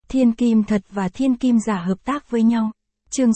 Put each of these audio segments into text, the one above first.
Thiên kim thật và thiên kim giả hợp tác với nhau. Chương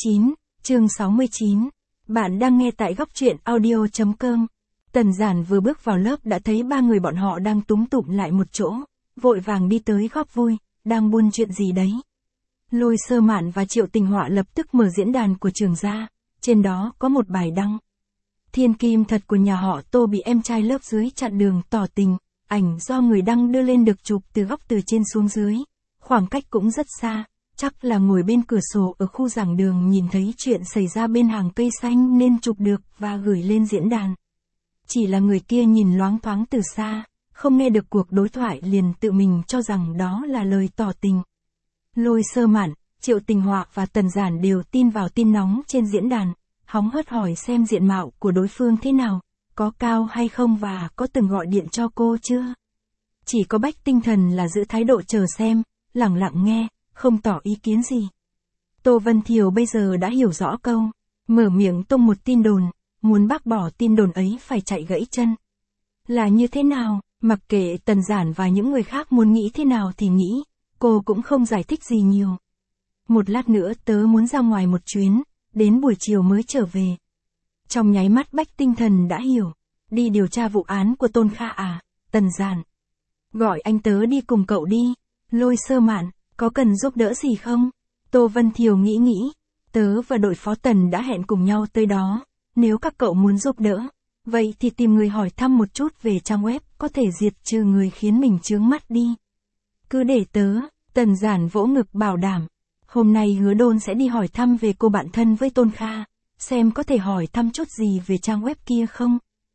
69. Bạn đang nghe tại góc truyện audio.com. Tần Giản vừa bước vào lớp đã thấy ba người bọn họ đang túm tụm lại một chỗ, vội vàng đi tới góp vui, đang buôn chuyện gì đấy. Lôi Sơ Mạn và Triệu Tình Họa lập tức mở diễn đàn của trường ra, trên đó có một bài đăng. Thiên kim thật của nhà họ Tô bị em trai lớp dưới chặn đường tỏ tình, ảnh do người đăng đưa lên được chụp từ góc từ trên xuống dưới, khoảng cách cũng rất xa, chắc là ngồi bên cửa sổ ở khu giảng đường nhìn thấy chuyện xảy ra bên hàng cây xanh nên chụp được và gửi lên diễn đàn. Chỉ là người kia nhìn loáng thoáng từ xa, không nghe được cuộc đối thoại liền tự mình cho rằng đó là lời tỏ tình. Lôi Sơ Mạn, Triệu Tình Họa và Tần Giản đều tin vào tin nóng trên diễn đàn, hóng hớt hỏi xem diện mạo của đối phương thế nào, có cao hay không và có từng gọi điện cho cô chưa. Chỉ có Bách Tinh Thần là giữ thái độ chờ xem, lẳng lặng nghe, không tỏ ý kiến gì. Tô Vân Thiều bây giờ đã hiểu rõ câu, mở miệng tung một tin đồn, muốn bác bỏ tin đồn ấy phải chạy gãy chân. Là như thế nào, mặc kệ Tần Giản và những người khác muốn nghĩ thế nào thì nghĩ, cô cũng không giải thích gì nhiều. Một lát nữa tớ muốn ra ngoài một chuyến, đến buổi chiều mới trở về. Trong nháy mắt Bách Tinh Thần đã hiểu, đi điều tra vụ án của Tôn Kha à, Tần Giản. Gọi anh tớ đi cùng cậu đi. Lôi Sơ Mạn, có cần giúp đỡ gì không? Tô Vân Thiều nghĩ, tớ và đội phó Tần đã hẹn cùng nhau tới đó, nếu các cậu muốn giúp đỡ, vậy thì tìm người hỏi thăm một chút về trang web có thể diệt trừ người khiến mình chướng mắt đi. Cứ để tớ, Tần Giản vỗ ngực bảo đảm, hôm nay Hứa Đôn sẽ đi hỏi thăm về cô bạn thân với Tôn Kha, xem có thể hỏi thăm chút gì về trang web kia không.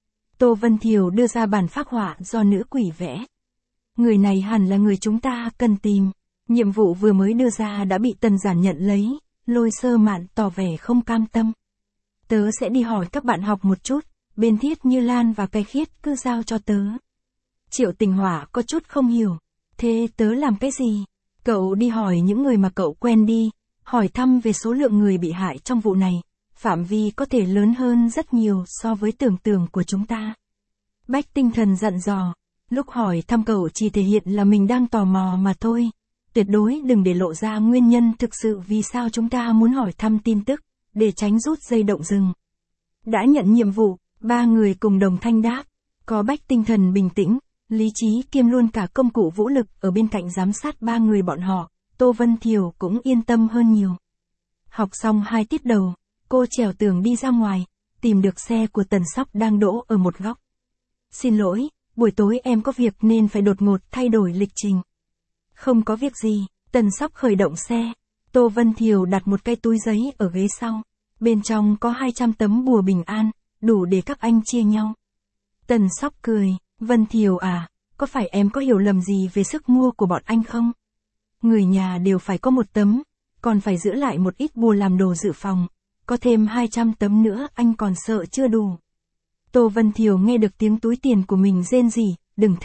Tô Vân Thiều đưa ra bản phác họa do nữ quỷ vẽ. Người này hẳn là người chúng ta cần tìm. Nhiệm vụ vừa mới đưa ra đã bị Tần Giản nhận lấy, Lôi Sơ Mạn tỏ vẻ không cam tâm. Tớ sẽ đi hỏi các bạn học một chút, bên Thiết Như Lan và Cái Khiết cứ giao cho tớ. Triệu Tình Họa có chút không hiểu, thế tớ làm cái gì? Cậu đi hỏi những người mà cậu quen đi, hỏi thăm về số lượng người bị hại trong vụ này, phạm vi có thể lớn hơn rất nhiều so với tưởng tượng của chúng ta. Bách Tinh Thần dặn dò. Lúc hỏi thăm cậu chỉ thể hiện là mình đang tò mò mà thôi, tuyệt đối đừng để lộ ra nguyên nhân thực sự vì sao chúng ta muốn hỏi thăm tin tức, để tránh rút dây động rừng. Đã nhận nhiệm vụ, ba người cùng đồng thanh đáp, có Bách Tinh Thần bình tĩnh, lý trí kiêm luôn cả công cụ vũ lực ở bên cạnh giám sát ba người bọn họ, Tô Vân Thiều cũng yên tâm hơn nhiều. Học xong 2 tiết đầu, cô trèo tường đi ra ngoài, tìm được xe của Tần Sóc đang đỗ ở một góc. Xin lỗi. Buổi tối em có việc nên phải đột ngột thay đổi lịch trình. Không có việc gì, Tần Sóc khởi động xe. Tô Vân Thiều đặt một cái túi giấy ở ghế sau. Bên trong có 200 tấm bùa bình an, đủ để các anh chia nhau. Tần Sóc cười, Vân Thiều à, có phải em có hiểu lầm gì về sức mua của bọn anh không? Người nhà đều phải có một tấm, còn phải giữ lại một ít bùa làm đồ dự phòng. Có thêm 200 tấm nữa anh còn sợ chưa đủ. Tô Vân Thiều nghe được tiếng túi tiền của mình rên rỉ,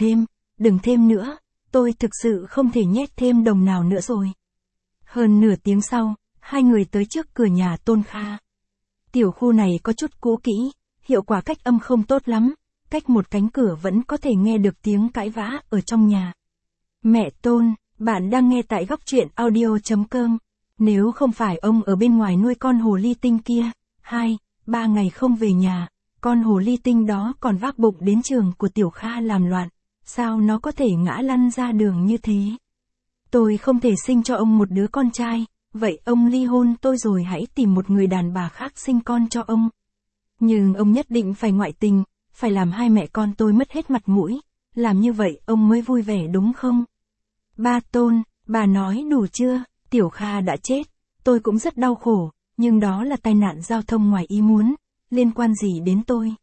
đừng thêm nữa, tôi thực sự không thể nhét thêm đồng nào nữa rồi. Hơn nửa tiếng sau, hai người tới trước cửa nhà Tôn Kha. Tiểu khu này có chút cũ kỹ, hiệu quả cách âm không tốt lắm, cách một cánh cửa vẫn có thể nghe được tiếng cãi vã ở trong nhà. Mẹ Tôn, bạn đang nghe tại góc truyện audio.com, nếu không phải ông ở bên ngoài nuôi con hồ ly tinh kia, 2-3 ngày không về nhà. Con hồ ly tinh đó còn vác bụng đến trường của Tiểu Kha làm loạn, sao nó có thể ngã lăn ra đường như thế? Tôi không thể sinh cho ông một đứa con trai, vậy ông ly hôn tôi rồi hãy tìm một người đàn bà khác sinh con cho ông. Nhưng ông nhất định phải ngoại tình, phải làm hai mẹ con tôi mất hết mặt mũi, làm như vậy ông mới vui vẻ đúng không? Ba Tôn, bà nói đủ chưa? Tiểu Kha đã chết, tôi cũng rất đau khổ, nhưng đó là tai nạn giao thông ngoài ý muốn. Liên quan gì đến tôi?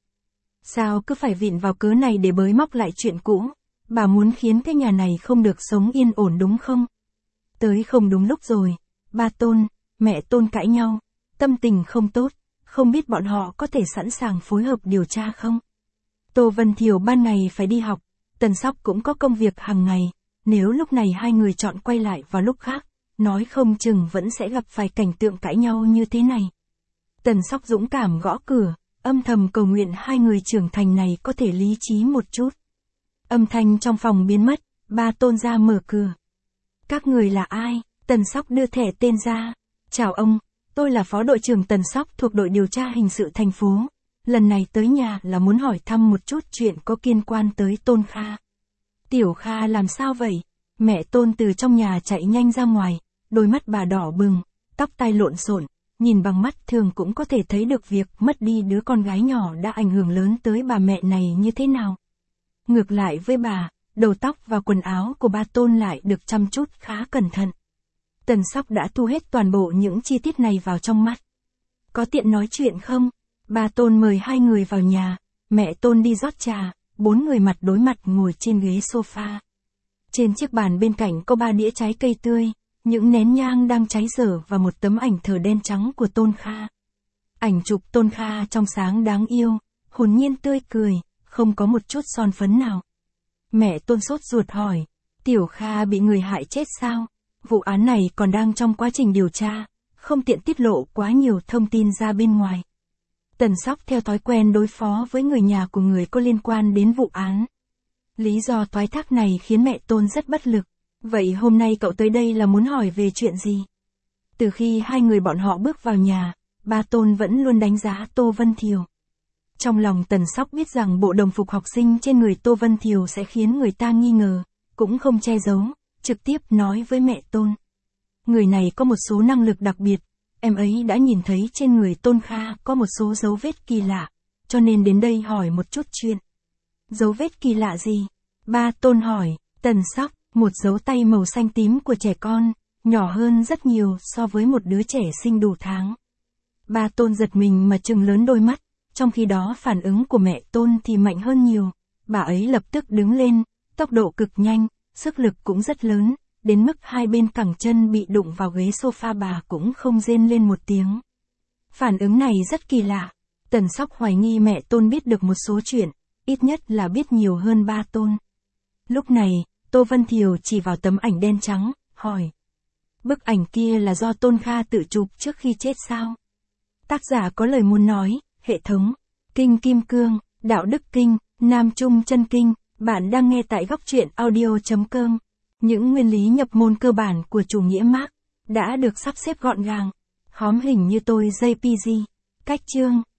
Sao cứ phải vịn vào cớ này để bới móc lại chuyện cũ? Bà muốn khiến cái nhà này không được sống yên ổn đúng không? Tới không đúng lúc rồi. Ba Tôn, mẹ Tôn cãi nhau, tâm tình không tốt, không biết bọn họ có thể sẵn sàng phối hợp điều tra không? Tô Vân Thiều ban ngày phải đi học, Tần Sóc cũng có công việc hàng ngày, nếu lúc này hai người chọn quay lại vào lúc khác, nói không chừng vẫn sẽ gặp phải cảnh tượng cãi nhau như thế này. Tần Sóc dũng cảm gõ cửa, âm thầm cầu nguyện hai người trưởng thành này có thể lý trí một chút. Âm thanh trong phòng biến mất, ba Tôn ra mở cửa. Các người là ai? Tần Sóc đưa thẻ tên ra. Chào ông, tôi là phó đội trưởng Tần Sóc thuộc đội điều tra hình sự thành phố. Lần này tới nhà là muốn hỏi thăm một chút chuyện có liên quan tới Tôn Kha. Tiểu Kha làm sao vậy? Mẹ Tôn từ trong nhà chạy nhanh ra ngoài, đôi mắt bà đỏ bừng, tóc tai lộn xộn, nhìn bằng mắt thường cũng có thể thấy được việc mất đi đứa con gái nhỏ đã ảnh hưởng lớn tới bà mẹ này như thế nào. Ngược lại với bà, đầu tóc và quần áo của ba Tôn lại được chăm chút khá cẩn thận. Tần Sóc đã thu hết toàn bộ những chi tiết này vào trong mắt. Có tiện nói chuyện không? Ba Tôn mời hai người vào nhà, mẹ Tôn đi rót trà, bốn người mặt đối mặt ngồi trên ghế sofa. Trên chiếc bàn bên cạnh có 3 đĩa trái cây tươi, những nén nhang đang cháy dở và một tấm ảnh thờ đen trắng của Tôn Kha. Ảnh chụp Tôn Kha trong sáng đáng yêu, hồn nhiên tươi cười, không có một chút son phấn nào. Mẹ Tôn sốt ruột hỏi, Tiểu Kha bị người hại chết sao? Vụ án này còn đang trong quá trình điều tra, không tiện tiết lộ quá nhiều thông tin ra bên ngoài. Tần Sóc theo thói quen đối phó với người nhà của người có liên quan đến vụ án. Lý do thoái thác này khiến mẹ Tôn rất bất lực. Vậy hôm nay cậu tới đây là muốn hỏi về chuyện gì? Từ khi hai người bọn họ bước vào nhà, ba Tôn vẫn luôn đánh giá Tô Vân Thiều. Trong lòng Tần Sóc biết rằng bộ đồng phục học sinh trên người Tô Vân Thiều sẽ khiến người ta nghi ngờ, cũng không che giấu, trực tiếp nói với mẹ Tôn. Người này có một số năng lực đặc biệt, em ấy đã nhìn thấy trên người Tôn Kha có một số dấu vết kỳ lạ, cho nên đến đây hỏi một chút chuyện. Dấu vết kỳ lạ gì? Ba Tôn hỏi. Tần Sóc, một dấu tay màu xanh tím của trẻ con, nhỏ hơn rất nhiều so với một đứa trẻ sinh đủ tháng. Ba Tôn giật mình mà trừng lớn đôi mắt, trong khi đó phản ứng của mẹ Tôn thì mạnh hơn nhiều. Bà ấy lập tức đứng lên, tốc độ cực nhanh, sức lực cũng rất lớn, đến mức hai bên cẳng chân bị đụng vào ghế sofa bà cũng không rên lên một tiếng. Phản ứng này rất kỳ lạ. Tần Sóc hoài nghi mẹ Tôn biết được một số chuyện, ít nhất là biết nhiều hơn ba Tôn. Lúc này, Tô Vân Thiều chỉ vào tấm ảnh đen trắng, hỏi. Bức ảnh kia là do Tôn Kha tự chụp trước khi chết sao? Tác giả có lời muốn nói, hệ thống, Kinh Kim Cương, Đạo Đức Kinh, Nam Trung Chân Kinh, bạn đang nghe tại góc truyện audio.com. Những nguyên lý nhập môn cơ bản của chủ nghĩa Marx đã được sắp xếp gọn gàng. Hóm hình như tôi JPG. Cách chương,